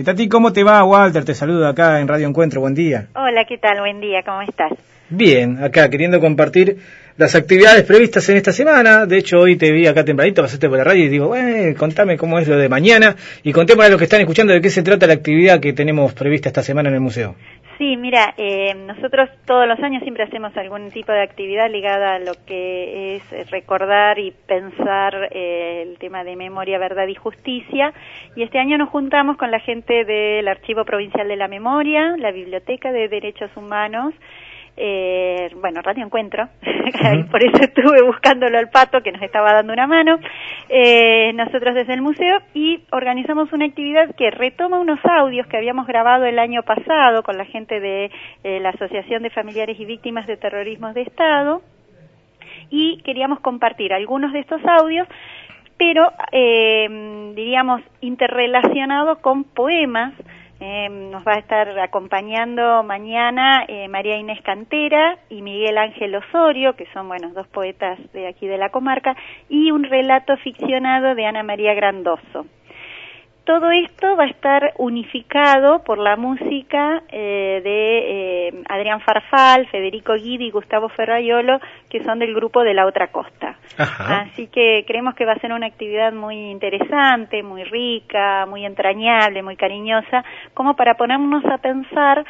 Tati, ¿cómo te va? Walter te saluda acá en Radio Encuentro, buen día. Hola, ¿qué tal? Buen día, ¿cómo estás? Bien, acá queriendo compartir las actividades previstas en esta semana. De hecho, hoy te vi acá tempranito, pasaste por la radio y digo, contame cómo es lo de mañana y contémosle a los que están escuchando de qué se trata la actividad que tenemos prevista esta semana en el museo. Sí, mira, nosotros todos los años siempre hacemos algún tipo de actividad ligada a lo que es recordar y pensar el tema de memoria, verdad y justicia, y este año nos juntamos con la gente del Archivo Provincial de la Memoria, la Biblioteca de Derechos Humanos, Radio Encuentro, por eso estuve buscándolo al Pato, que nos estaba dando una mano, nosotros desde el museo, y organizamos una actividad que retoma unos audios que habíamos grabado el año pasado con la gente de la Asociación de Familiares y Víctimas de Terrorismo de Estado, y queríamos compartir algunos de estos audios, pero diríamos interrelacionado con poemas. Nos va a estar acompañando mañana María Inés Cantera y Miguel Ángel Osorio, que son, dos poetas de aquí de la comarca, y un relato ficcionado de Ana María Grandoso. Todo esto va a estar unificado por la música de Adrián Farfal, Federico Guidi y Gustavo Ferraiolo, que son del grupo de La Otra Costa. Ajá. Así que creemos que va a ser una actividad muy interesante, muy rica, muy entrañable, muy cariñosa, como para ponernos a pensar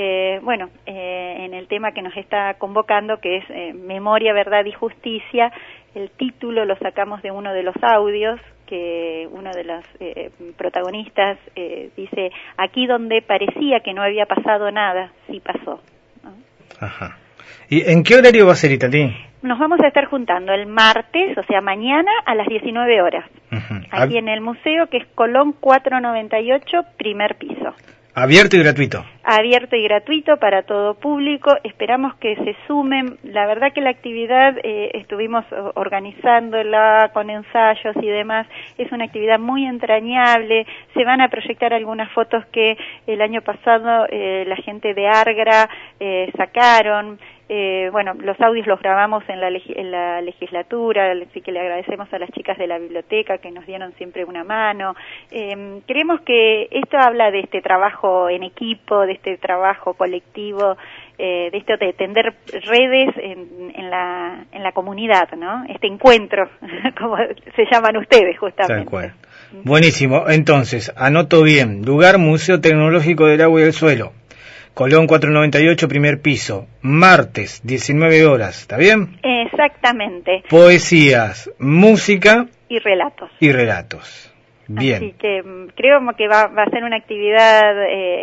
en el tema que nos está convocando, que es Memoria, Verdad y Justicia. El título lo sacamos de uno de los audios, que uno de los protagonistas dice, aquí donde parecía que no había pasado nada, sí pasó, ¿no? Ajá. ¿Y en qué horario va a ser, Itatí? Nos vamos a estar juntando el martes, o sea, mañana a las 19 horas, aquí en el museo, que es Colón 498, primer piso. ¿Abierto y gratuito? Abierto y gratuito para todo público. Esperamos que se sumen. La verdad que la actividad estuvimos organizándola con ensayos y demás. Es una actividad muy entrañable. Se van a proyectar algunas fotos que el año pasado la gente de Argra sacaron. Los audios los grabamos en la legislatura, así que le agradecemos a las chicas de la biblioteca que nos dieron siempre una mano. Creemos que esto habla de este trabajo en equipo, de este trabajo colectivo, de esto de tender redes en la comunidad, ¿no? Este encuentro, como se llaman ustedes justamente. Tal cual. Buenísimo. Entonces, anoto bien. Lugar Museo Tecnológico del Agua y del Suelo. Colón 498, primer piso, martes, 19 horas, ¿está bien? Exactamente. Poesías, música... Y relatos. Y relatos. Bien. Así que creo que va a ser una actividad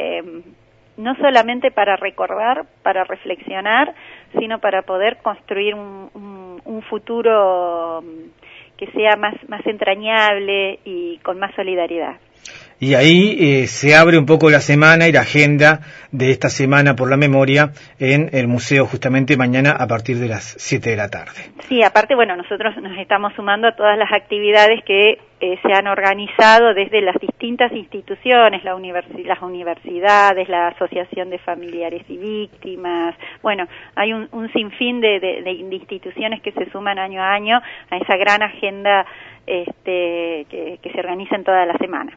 no solamente para recordar, para reflexionar, sino para poder construir un futuro que sea más entrañable y con más solidaridad. Y ahí se abre un poco la semana y la agenda de esta semana por la memoria en el museo justamente mañana a partir de las 7 de la tarde. Sí, aparte, nosotros nos estamos sumando a todas las actividades que se han organizado desde las distintas instituciones, las universidades, la Asociación de Familiares y Víctimas. Hay un sinfín de instituciones que se suman año a año a esa gran agenda que se organiza en toda la semana.